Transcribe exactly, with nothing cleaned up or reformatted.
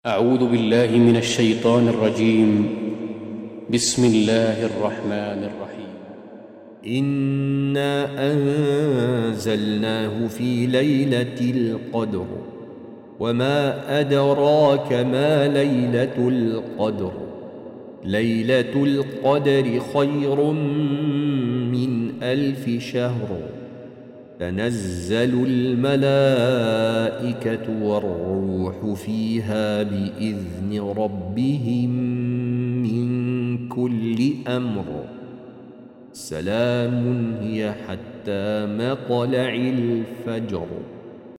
أعوذ بالله من الشيطان الرجيم. بسم الله الرحمن الرحيم. إنا أنزلناه في ليلة القدر وما أدراك ما ليلة القدر ليلة القدر خير من ألف شهر تنزل الملائكة والروح فيها بإذن ربهم من كل أمر سلام هي حتى مطلع الفجر.